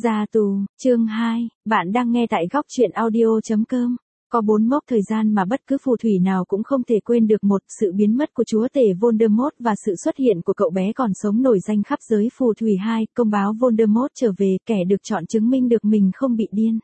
Ra tù, chương 2, bạn đang nghe tại góc truyện audio.com. Có 4 mốc thời gian mà bất cứ phù thủy nào cũng không thể quên được: một, sự biến mất của chúa tể Voldemort và sự xuất hiện của cậu bé còn sống nổi danh khắp giới phù thủy. 2, công báo Voldemort trở về, kẻ được chọn chứng minh được mình không bị điên.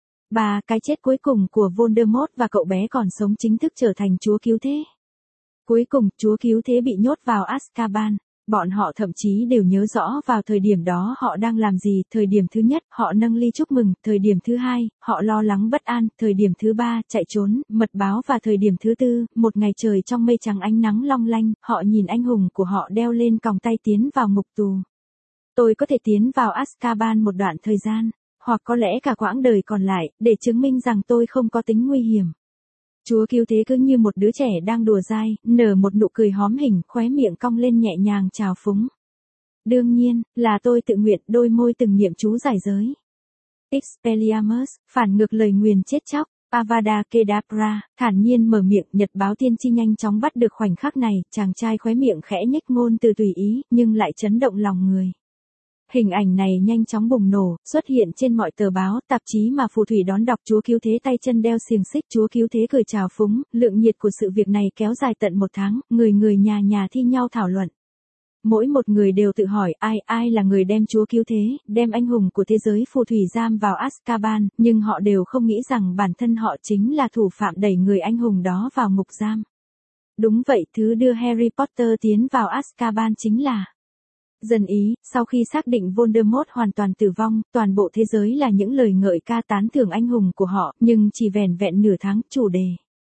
3, cái chết cuối cùng của Voldemort và cậu bé còn sống chính thức trở thành chúa cứu thế. Cuối cùng, chúa cứu thế bị nhốt vào Azkaban. Bọn họ thậm chí đều nhớ rõ vào thời điểm đó họ đang làm gì. Thời điểm thứ nhất, họ nâng ly chúc mừng. Thời điểm thứ hai, họ lo lắng bất an. Thời điểm thứ ba, chạy trốn, mật báo. Và thời điểm thứ tư, một ngày trời trong mây trắng ánh nắng long lanh, họ nhìn anh hùng của họ đeo lên còng tay tiến vào ngục tù. Tôi có thể tiến vào Azkaban một đoạn thời gian, hoặc có lẽ cả quãng đời còn lại, để chứng minh rằng tôi không có tính nguy hiểm. Chúa cứu thế cứ như một đứa trẻ đang đùa dai, nở một nụ cười hóm hỉnh, khóe miệng cong lên nhẹ nhàng trào phúng. Đương nhiên, là tôi tự nguyện. Đôi môi từng niệm chú giải giới. Expelliarmus, phản ngược lời nguyền chết chóc. Avada Kedavra, thản nhiên mở miệng. Nhật báo tiên tri nhanh chóng bắt được khoảnh khắc này. Chàng trai khóe miệng khẽ nhếch ngôn từ tùy ý, nhưng lại chấn động lòng người. Hình ảnh này nhanh chóng bùng nổ, xuất hiện trên mọi tờ báo, tạp chí mà phù thủy đón đọc. Chúa cứu thế tay chân đeo xiềng xích. Chúa cứu thế cười chào phúng. Lượng nhiệt của sự việc này kéo dài tận 1 tháng, người nhà thi nhau thảo luận. Mỗi một người đều tự hỏi ai là người đem chúa cứu thế, đem anh hùng của thế giới phù thủy giam vào Azkaban, nhưng họ đều không nghĩ rằng bản thân họ chính là thủ phạm đẩy người anh hùng đó vào ngục giam. Đúng vậy, thứ đưa Harry Potter tiến vào Azkaban chính là dân ý. Sau khi xác định Voldemort hoàn toàn tử vong, toàn bộ thế giới là những lời ngợi ca tán thưởng anh hùng của họ, nhưng chỉ vẻn vẹn nửa tháng. Chủ đề: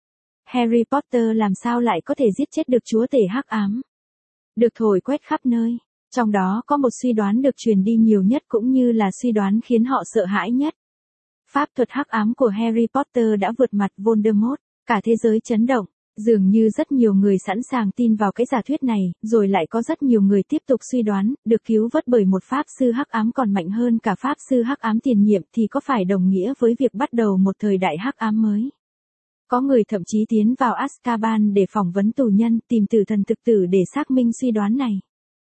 Harry Potter làm sao lại có thể giết chết được chúa tể hắc ám, được thổi quét khắp nơi. Trong đó có một suy đoán được truyền đi nhiều nhất, cũng như là suy đoán khiến họ sợ hãi nhất. Pháp thuật hắc ám của Harry Potter đã vượt mặt Voldemort. Cả thế giới chấn động. Dường như rất nhiều người sẵn sàng tin vào cái giả thuyết này, rồi lại có rất nhiều người tiếp tục suy đoán, được cứu vớt bởi một pháp sư hắc ám còn mạnh hơn cả pháp sư hắc ám tiền nhiệm thì có phải đồng nghĩa với việc bắt đầu một thời đại hắc ám mới? Có người thậm chí tiến vào Azkaban để phỏng vấn tù nhân, tìm tử thần thực tử để xác minh suy đoán này.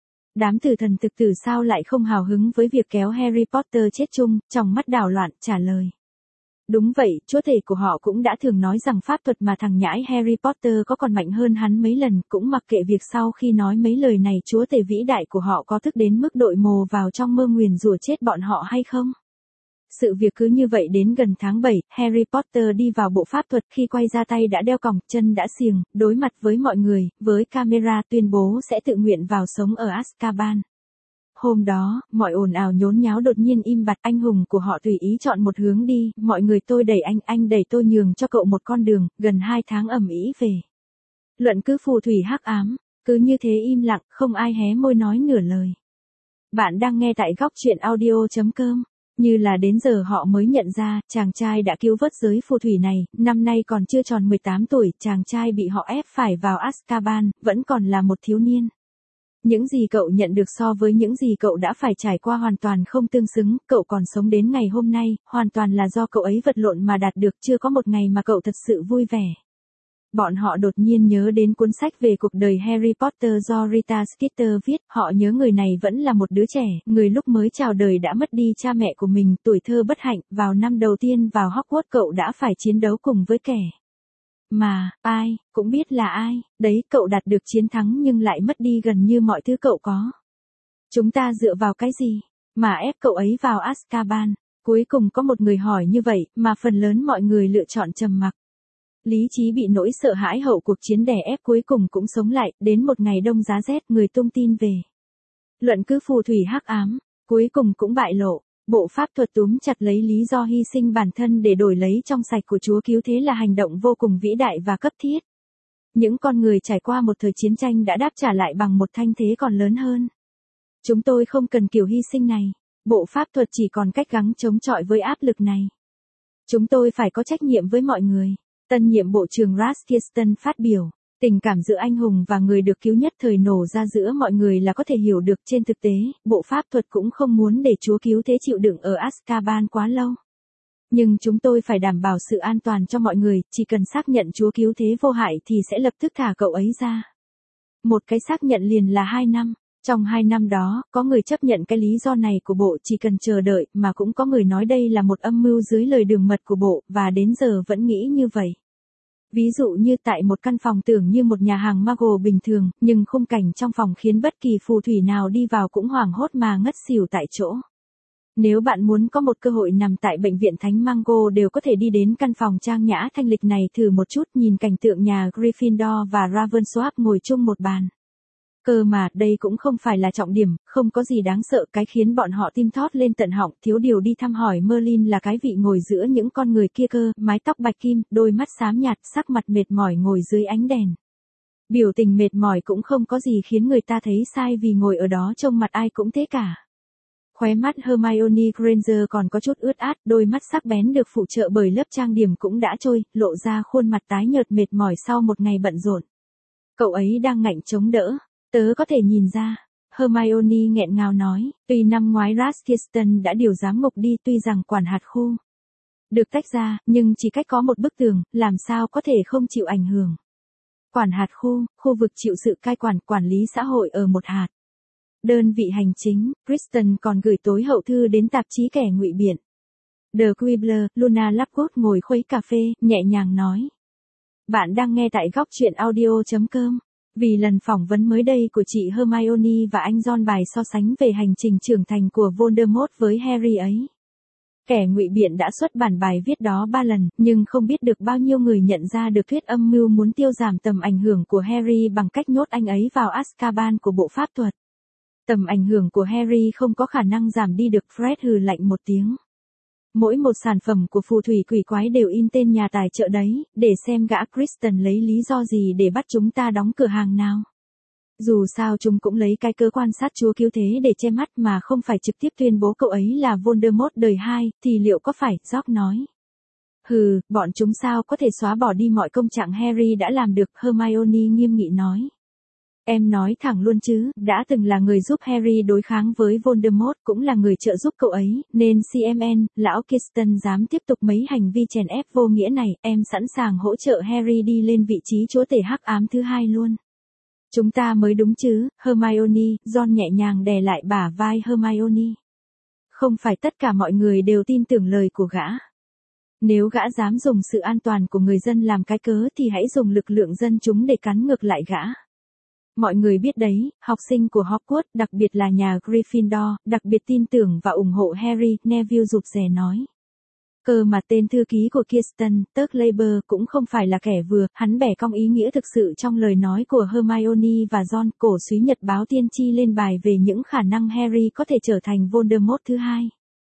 Đám tử thần thực tử sao lại không hào hứng với việc kéo Harry Potter chết chung? Trong mắt đảo loạn trả lời. Đúng vậy, chúa tể của họ cũng đã thường nói rằng pháp thuật mà thằng nhãi Harry Potter có còn mạnh hơn hắn mấy lần. Cũng mặc kệ việc sau khi nói mấy lời này chúa tể vĩ đại của họ có thức đến mức đội mồ vào trong mơ nguyền rủa chết bọn họ hay không. Sự việc cứ như vậy đến gần tháng 7, Harry Potter đi vào bộ pháp thuật. Khi quay ra tay đã đeo còng, chân đã xiềng, đối mặt với mọi người, với camera tuyên bố sẽ tự nguyện vào sống ở Azkaban. Hôm đó, mọi ồn ào nhốn nháo đột nhiên im bặt. Anh hùng của họ tùy ý chọn một hướng đi. Mọi người tôi đẩy anh đẩy tôi, nhường cho cậu một con đường. Gần 2 tháng ầm ĩ về luận cứ phù thủy hắc ám, cứ như thế im lặng, không ai hé môi nói nửa lời. Bạn đang nghe tại góc truyện audio.com. Như là đến giờ họ mới nhận ra, chàng trai đã cứu vớt giới phù thủy này. Năm nay còn chưa tròn 18 tuổi, chàng trai bị họ ép phải vào Azkaban, vẫn còn là một thiếu niên. Những gì cậu nhận được so với những gì cậu đã phải trải qua hoàn toàn không tương xứng. Cậu còn sống đến ngày hôm nay, hoàn toàn là do cậu ấy vật lộn mà đạt được. Chưa có một ngày mà cậu thật sự vui vẻ. Bọn họ đột nhiên nhớ đến cuốn sách về cuộc đời Harry Potter do Rita Skeeter viết. Họ nhớ người này vẫn là một đứa trẻ, người lúc mới chào đời đã mất đi cha mẹ của mình, tuổi thơ bất hạnh. Vào năm đầu tiên vào Hogwarts cậu đã phải chiến đấu cùng với kẻ mà ai cũng biết là ai. Đấy, cậu đạt được chiến thắng nhưng lại mất đi gần như mọi thứ cậu có. Chúng ta dựa vào cái gì mà ép cậu ấy vào Azkaban? Cuối cùng có một người hỏi như vậy, mà phần lớn mọi người lựa chọn trầm mặc. Lý trí bị nỗi sợ hãi hậu cuộc chiến đè ép cuối cùng cũng sống lại. Đến một ngày đông giá rét, người tung tin về luận cứ phù thủy hắc ám, cuối cùng cũng bại lộ. Bộ pháp thuật túm chặt lấy lý do hy sinh bản thân để đổi lấy trong sạch của chúa cứu thế là hành động vô cùng vĩ đại và cấp thiết. Những con người trải qua một thời chiến tranh đã đáp trả lại bằng một thanh thế còn lớn hơn. Chúng tôi không cần kiểu hy sinh này. Bộ pháp thuật chỉ còn cách gắng chống chọi với áp lực này. Chúng tôi phải có trách nhiệm với mọi người. Tân nhiệm bộ trưởng Rastiston phát biểu. Tình cảm giữa anh hùng và người được cứu nhất thời nổ ra giữa mọi người là có thể hiểu được. Trên thực tế, bộ pháp thuật cũng không muốn để chúa cứu thế chịu đựng ở Azkaban quá lâu. Nhưng chúng tôi phải đảm bảo sự an toàn cho mọi người. Chỉ cần xác nhận chúa cứu thế vô hại thì sẽ lập tức thả cậu ấy ra. Một cái xác nhận liền là 2 năm. Trong 2 năm đó, có người chấp nhận cái lý do này của bộ chỉ cần chờ đợi, mà cũng có người nói đây là một âm mưu dưới lời đường mật của bộ, và đến giờ vẫn nghĩ như vậy. Ví dụ như tại một căn phòng tưởng như một nhà hàng Marvel bình thường, nhưng khung cảnh trong phòng khiến bất kỳ phù thủy nào đi vào cũng hoảng hốt mà ngất xỉu tại chỗ. Nếu bạn muốn có một cơ hội nằm tại bệnh viện Thánh Mango đều có thể đi đến căn phòng trang nhã thanh lịch này thử một chút, nhìn cảnh tượng nhà Gryffindor và Ravensworth ngồi chung một bàn. Cơ mà, đây cũng không phải là trọng điểm, không có gì đáng sợ, cái khiến bọn họ tim thót lên tận họng, thiếu điều đi thăm hỏi Merlin là cái vị ngồi giữa những con người kia cơ, mái tóc bạch kim, đôi mắt xám nhạt, sắc mặt mệt mỏi ngồi dưới ánh đèn. Biểu tình mệt mỏi cũng không có gì khiến người ta thấy sai vì ngồi ở đó trông mặt ai cũng thế cả. Khóe mắt Hermione Granger còn có chút ướt át, đôi mắt sắc bén được phụ trợ bởi lớp trang điểm cũng đã trôi, lộ ra khuôn mặt tái nhợt mệt mỏi sau một ngày bận rộn. Cậu ấy đang ngạnh chống đỡ. Tớ có thể nhìn ra. Hermione nghẹn ngào nói, tuy năm ngoái Raskiston đã điều giám ngục đi, tuy rằng quản hạt khu được tách ra, nhưng chỉ cách có một bức tường, làm sao có thể không chịu ảnh hưởng. Quản hạt khu vực chịu sự cai quản lý xã hội ở một hạt. Đơn vị hành chính, Kristen còn gửi tối hậu thư đến tạp chí kẻ ngụy biện. The Quibbler, Luna Lovegood ngồi khuấy cà phê, nhẹ nhàng nói. Bạn đang nghe tại góc truyện audio.com. Vì lần phỏng vấn mới đây của chị Hermione và anh Ron bài so sánh về hành trình trưởng thành của Voldemort với Harry ấy. Kẻ ngụy biện đã xuất bản bài viết đó 3 lần, nhưng không biết được bao nhiêu người nhận ra được thuyết âm mưu muốn tiêu giảm tầm ảnh hưởng của Harry bằng cách nhốt anh ấy vào Azkaban của bộ pháp thuật. Tầm ảnh hưởng của Harry không có khả năng giảm đi được, Fred hừ lạnh một tiếng. Mỗi một sản phẩm của phù thủy quỷ quái đều in tên nhà tài trợ đấy, để xem gã Kristen lấy lý do gì để bắt chúng ta đóng cửa hàng nào. Dù sao chúng cũng lấy cái cớ quan sát chúa cứu thế để che mắt mà không phải trực tiếp tuyên bố cậu ấy là Voldemort đời 2, thì liệu có phải, George nói. Hừ, bọn chúng sao có thể xóa bỏ đi mọi công trạng Harry đã làm được, Hermione nghiêm nghị nói. Em nói thẳng luôn chứ, đã từng là người giúp Harry đối kháng với Voldemort, cũng là người trợ giúp cậu ấy, nên CMN, lão Kirsten dám tiếp tục mấy hành vi chèn ép vô nghĩa này, em sẵn sàng hỗ trợ Harry đi lên vị trí chúa tể hắc ám thứ 2 luôn. Chúng ta mới đúng chứ, Hermione, Ron nhẹ nhàng đè lại bả vai Hermione. Không phải tất cả mọi người đều tin tưởng lời của gã. Nếu gã dám dùng sự an toàn của người dân làm cái cớ thì hãy dùng lực lượng dân chúng để cắn ngược lại gã. Mọi người biết đấy, học sinh của Hogwarts, đặc biệt là nhà Gryffindor, đặc biệt tin tưởng và ủng hộ Harry, Neville rụt rè nói. Cơ mà tên thư ký của Kirsten, Tug Laber, cũng không phải là kẻ vừa, hắn bẻ cong ý nghĩa thực sự trong lời nói của Hermione và Ron, cổ súy nhật báo tiên tri lên bài về những khả năng Harry có thể trở thành Voldemort thứ 2.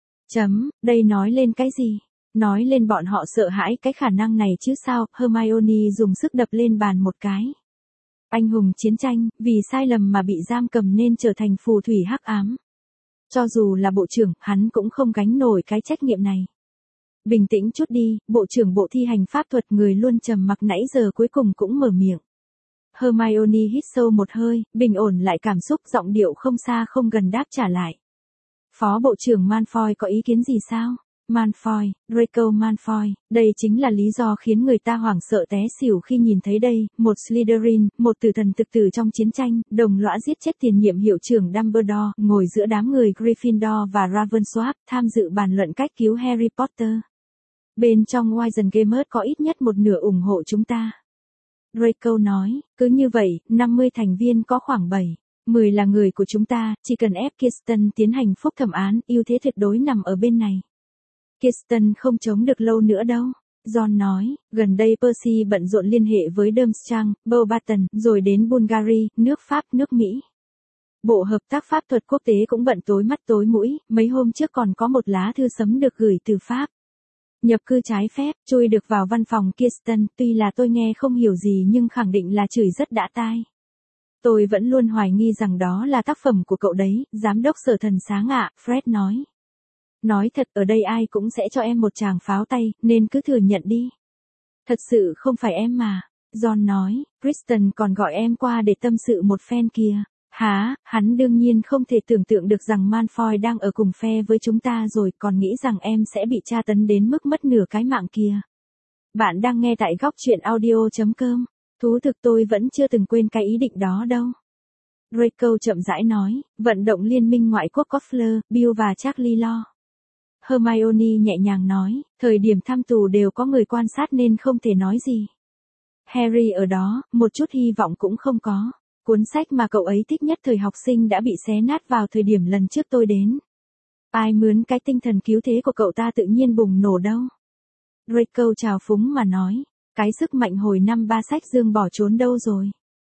Đây nói lên cái gì? Nói lên bọn họ sợ hãi cái khả năng này chứ sao, Hermione dùng sức đập lên bàn một cái. Anh hùng chiến tranh, vì sai lầm mà bị giam cầm nên trở thành phù thủy hắc ám. Cho dù là bộ trưởng, hắn cũng không gánh nổi cái trách nhiệm này. Bình tĩnh chút đi, bộ trưởng bộ thi hành pháp thuật, người luôn trầm mặc nãy giờ cuối cùng cũng mở miệng. Hermione hít sâu một hơi, bình ổn lại cảm xúc, giọng điệu không xa không gần đáp trả lại. Phó bộ trưởng Malfoy có ý kiến gì sao? Malfoy, Draco Malfoy, đây chính là lý do khiến người ta hoảng sợ té xỉu khi nhìn thấy đây, một Slytherin, một tử thần thực tử trong chiến tranh, đồng lõa giết chết tiền nhiệm hiệu trưởng Dumbledore, ngồi giữa đám người Gryffindor và Ravensworth, tham dự bàn luận cách cứu Harry Potter. Bên trong Wizengamot có ít nhất một nửa ủng hộ chúng ta. Draco nói, cứ như vậy, 50 thành viên có khoảng 10 là người của chúng ta, chỉ cần ép Kirsten tiến hành phúc thẩm án, ưu thế tuyệt đối nằm ở bên này. Kirsten không chống được lâu nữa đâu. Ron nói, gần đây Percy bận rộn liên hệ với Durmstrang, Beauxbaton, rồi đến Bulgaria, nước Pháp, nước Mỹ. Bộ hợp tác pháp thuật quốc tế cũng bận tối mắt tối mũi, mấy hôm trước còn có một lá thư sấm được gửi từ Pháp. Nhập cư trái phép, chui được vào văn phòng Kirsten, tuy là tôi nghe không hiểu gì nhưng khẳng định là chửi rất đã tai. Tôi vẫn luôn hoài nghi rằng đó là tác phẩm của cậu đấy, giám đốc Sở Thần Sáng ạ, Fred nói. Nói thật, ở đây ai cũng sẽ cho em một tràng pháo tay, nên cứ thừa nhận đi. Thật sự không phải em mà. Ron nói, Kristen còn gọi em qua để tâm sự một phen kìa. Hả, hắn đương nhiên không thể tưởng tượng được rằng Malfoy đang ở cùng phe với chúng ta rồi, còn nghĩ rằng em sẽ bị tra tấn đến mức mất nửa cái mạng kìa. Bạn đang nghe tại góc truyện audio.com. Thú thực tôi vẫn chưa từng quên cái ý định đó đâu. Draco chậm rãi nói, vận động liên minh ngoại quốc có Fleur, Bill và Charlie lo. Hermione nhẹ nhàng nói, thời điểm thăm tù đều có người quan sát nên không thể nói gì. Harry ở đó, một chút hy vọng cũng không có. Cuốn sách mà cậu ấy thích nhất thời học sinh đã bị xé nát vào thời điểm lần trước tôi đến. Ai mướn cái tinh thần cứu thế của cậu ta tự nhiên bùng nổ đâu. Draco trào phúng mà nói, cái sức mạnh hồi năm ba sách dương bỏ trốn đâu rồi.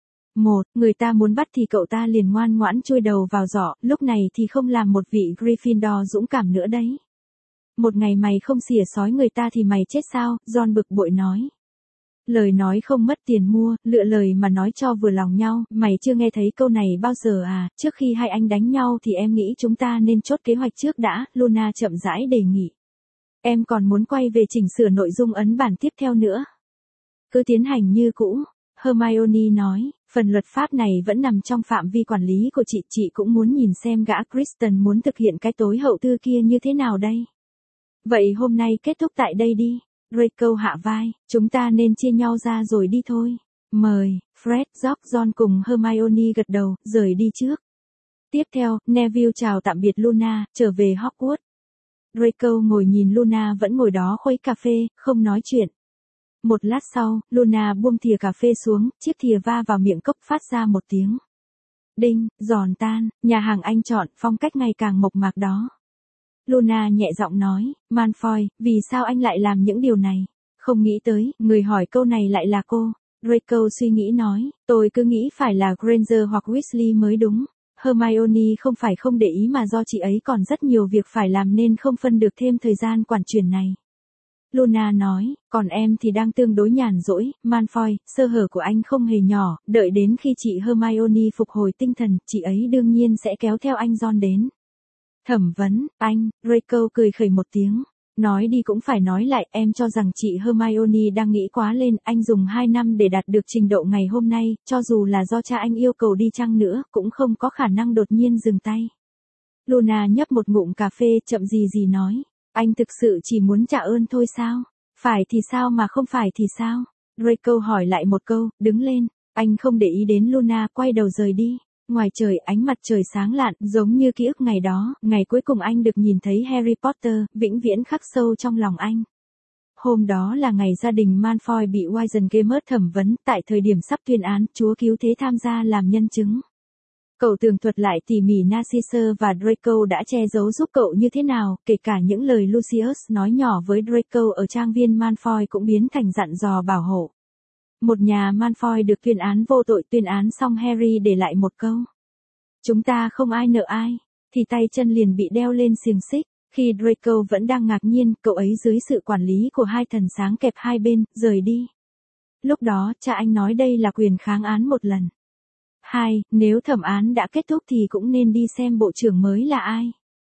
Người ta muốn bắt thì cậu ta liền ngoan ngoãn chui đầu vào giỏ, lúc này thì không làm một vị Gryffindor dũng cảm nữa đấy. Một ngày mày không xỉa sói người ta thì mày chết sao, Ron bực bội nói. Lời nói không mất tiền mua, lựa lời mà nói cho vừa lòng nhau, mày chưa nghe thấy câu này bao giờ à, trước khi hai anh đánh nhau thì em nghĩ chúng ta nên chốt kế hoạch trước đã, Luna chậm rãi đề nghị. Em còn muốn quay về chỉnh sửa nội dung ấn bản tiếp theo nữa. Cứ tiến hành như cũ, Hermione nói, phần luật pháp này vẫn nằm trong phạm vi quản lý của chị cũng muốn nhìn xem gã Kristen muốn thực hiện cái tối hậu thư kia như thế nào đây. Vậy hôm nay kết thúc tại đây đi. Draco hạ vai, chúng ta nên chia nhau ra rồi đi thôi. Mời, Fred, George, Ron cùng Hermione gật đầu, rời đi trước. Tiếp theo, Neville chào tạm biệt Luna, trở về Hogwarts. Draco ngồi nhìn Luna vẫn ngồi đó khuấy cà phê, không nói chuyện. Một lát sau, Luna buông thìa cà phê xuống, chiếc thìa va vào miệng cốc phát ra một tiếng. Đinh, giòn tan, nhà hàng anh chọn, phong cách ngày càng mộc mạc đó. Luna nhẹ giọng nói, Malfoy, vì sao anh lại làm những điều này? Không nghĩ tới, người hỏi câu này lại là cô. Draco suy nghĩ nói, tôi cứ nghĩ phải là Granger hoặc Weasley mới đúng. Hermione không phải không để ý mà do chị ấy còn rất nhiều việc phải làm nên không phân được thêm thời gian quản chuyển này. Luna nói, còn em thì đang tương đối nhàn rỗi, Malfoy, sơ hở của anh không hề nhỏ, đợi đến khi chị Hermione phục hồi tinh thần, chị ấy đương nhiên sẽ kéo theo anh Ron đến. Thẩm vấn, anh, Draco cười khẩy một tiếng. Nói đi cũng phải nói lại, em cho rằng chị Hermione đang nghĩ quá lên, anh dùng 2 năm để đạt được trình độ ngày hôm nay, cho dù là do cha anh yêu cầu đi chăng nữa, cũng không có khả năng đột nhiên dừng tay. Luna nhấp một ngụm cà phê, chậm gì nói, anh thực sự chỉ muốn trả ơn thôi sao? Phải thì sao mà không phải thì sao? Draco hỏi lại một câu, đứng lên, anh không để ý đến Luna, quay đầu rời đi. Ngoài trời ánh mặt trời sáng lạn, giống như ký ức ngày đó, ngày cuối cùng anh được nhìn thấy Harry Potter, vĩnh viễn khắc sâu trong lòng anh. Hôm đó là ngày gia đình Malfoy bị Wizengamot thẩm vấn, tại thời điểm sắp tuyên án, chúa cứu thế tham gia làm nhân chứng. Cậu tường thuật lại tỉ mỉ Narcissa và Draco đã che giấu giúp cậu như thế nào, kể cả những lời Lucius nói nhỏ với Draco ở trang viên Malfoy cũng biến thành dặn dò bảo hộ. Một nhà Malfoy được tuyên án vô tội, tuyên án xong Harry để lại một câu. Chúng ta không ai nợ ai, thì tay chân liền bị đeo lên xiềng xích. Khi Draco vẫn đang ngạc nhiên, cậu ấy dưới sự quản lý của hai thần sáng kẹp hai bên, rời đi. Lúc đó, cha anh nói đây là quyền kháng án một lần. 2. Nếu thẩm án đã kết thúc thì cũng nên đi xem bộ trưởng mới là ai.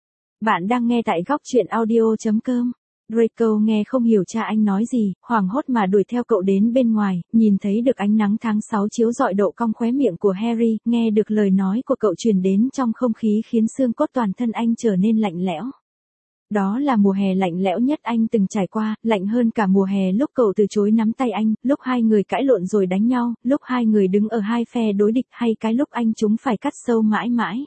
Bạn đang nghe tại góc truyện audio.com. Draco nghe không hiểu cha anh nói gì, hoảng hốt mà đuổi theo cậu đến bên ngoài, nhìn thấy được ánh nắng tháng 6 chiếu rọi độ cong khóe miệng của Harry, nghe được lời nói của cậu truyền đến trong không khí khiến xương cốt toàn thân anh trở nên lạnh lẽo. Đó là mùa hè lạnh lẽo nhất anh từng trải qua, lạnh hơn cả mùa hè lúc cậu từ chối nắm tay anh, lúc hai người cãi lộn rồi đánh nhau, lúc hai người đứng ở hai phe đối địch hay cái lúc anh chúng phải cắt sâu mãi mãi.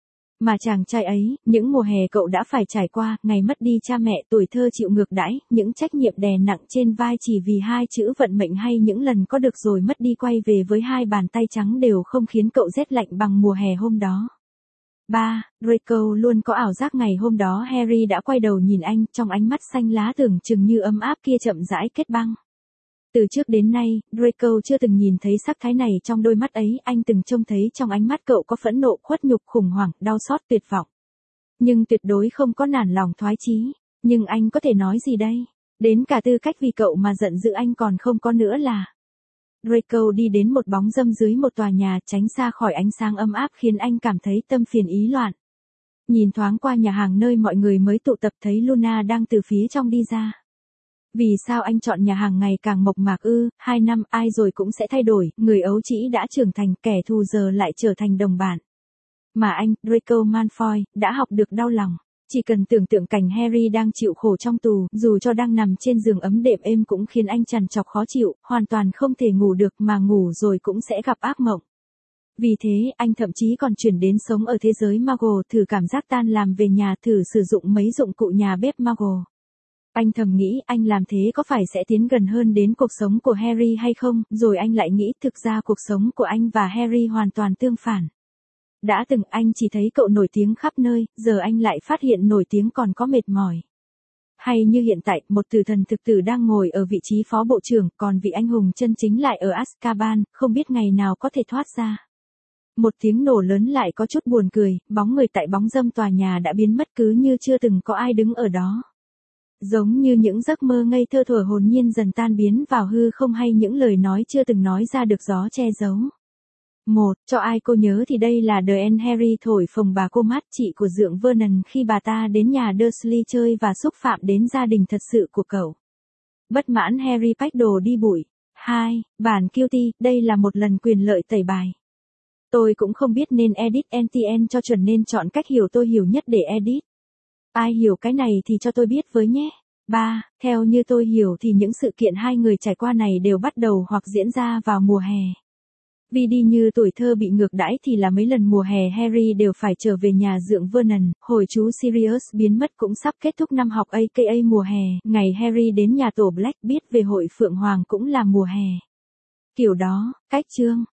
Mà chàng trai ấy, những mùa hè cậu đã phải trải qua, ngày mất đi cha mẹ, tuổi thơ chịu ngược đãi, những trách nhiệm đè nặng trên vai chỉ vì hai chữ vận mệnh hay những lần có được rồi mất đi quay về với hai bàn tay trắng đều không khiến cậu rét lạnh bằng mùa hè hôm đó. 3. Draco luôn có ảo giác ngày hôm đó Harry đã quay đầu nhìn anh, trong ánh mắt xanh lá tưởng chừng như ấm áp kia chậm rãi kết băng. Từ trước đến nay, Draco chưa từng nhìn thấy sắc thái này trong đôi mắt ấy, anh từng trông thấy trong ánh mắt cậu có phẫn nộ, khuất nhục, khủng hoảng, đau xót, tuyệt vọng. Nhưng tuyệt đối không có nản lòng thoái chí. Nhưng anh có thể nói gì đây? Đến cả tư cách vì cậu mà giận dữ anh còn không có nữa là. Draco đi đến một bóng râm dưới một tòa nhà, tránh xa khỏi ánh sáng ấm áp khiến anh cảm thấy tâm phiền ý loạn. Nhìn thoáng qua nhà hàng nơi mọi người mới tụ tập thấy Luna đang từ phía trong đi ra. Vì sao anh chọn nhà hàng ngày càng mộc mạc ư? 2 năm, ai rồi cũng sẽ thay đổi, người ấu trĩ đã trưởng thành, kẻ thù giờ lại trở thành đồng bạn. Mà anh, Draco Malfoy, đã học được đau lòng. Chỉ cần tưởng tượng cảnh Harry đang chịu khổ trong tù, dù cho đang nằm trên giường ấm đệm êm cũng khiến anh trằn trọc khó chịu, hoàn toàn không thể ngủ được mà ngủ rồi cũng sẽ gặp ác mộng. Vì thế, anh thậm chí còn chuyển đến sống ở thế giới Muggle, thử cảm giác tan làm về nhà, thử sử dụng mấy dụng cụ nhà bếp Muggle. Anh thầm nghĩ anh làm thế có phải sẽ tiến gần hơn đến cuộc sống của Harry hay không, rồi anh lại nghĩ thực ra cuộc sống của anh và Harry hoàn toàn tương phản. Đã từng anh chỉ thấy cậu nổi tiếng khắp nơi, giờ anh lại phát hiện nổi tiếng còn có mệt mỏi. Hay như hiện tại, một tử thần thực tử đang ngồi ở vị trí phó bộ trưởng, còn vị anh hùng chân chính lại ở Azkaban, không biết ngày nào có thể thoát ra. Một tiếng nổ lớn lại có chút buồn cười, bóng người tại bóng râm tòa nhà đã biến mất cứ như chưa từng có ai đứng ở đó. Giống như những giấc mơ ngây thơ thuở hồn nhiên dần tan biến vào hư không, hay những lời nói chưa từng nói ra được gió che giấu. Cho ai cô nhớ thì đây là The End. Harry thổi phồng bà cô Mát, chị của dượng Vernon, khi bà ta đến nhà Dursley chơi và xúc phạm đến gia đình thật sự của cậu. Bất mãn Harry pách đồ đi bụi. 2. Bản guilty, đây là một lần quyền lợi tẩy bài. Tôi cũng không biết nên edit NTN cho chuẩn nên chọn cách hiểu tôi hiểu nhất để edit. Ai hiểu cái này thì cho tôi biết với nhé. 3. Theo như tôi hiểu thì những sự kiện hai người trải qua này đều bắt đầu hoặc diễn ra vào mùa hè. Vì đi như tuổi thơ bị ngược đãi thì là mấy lần mùa hè Harry đều phải trở về nhà dượng Vernon, hồi chú Sirius biến mất cũng sắp kết thúc năm học aka mùa hè, ngày Harry đến nhà tổ Black biết về hội Phượng Hoàng cũng là mùa hè. Kiểu đó, cách chương.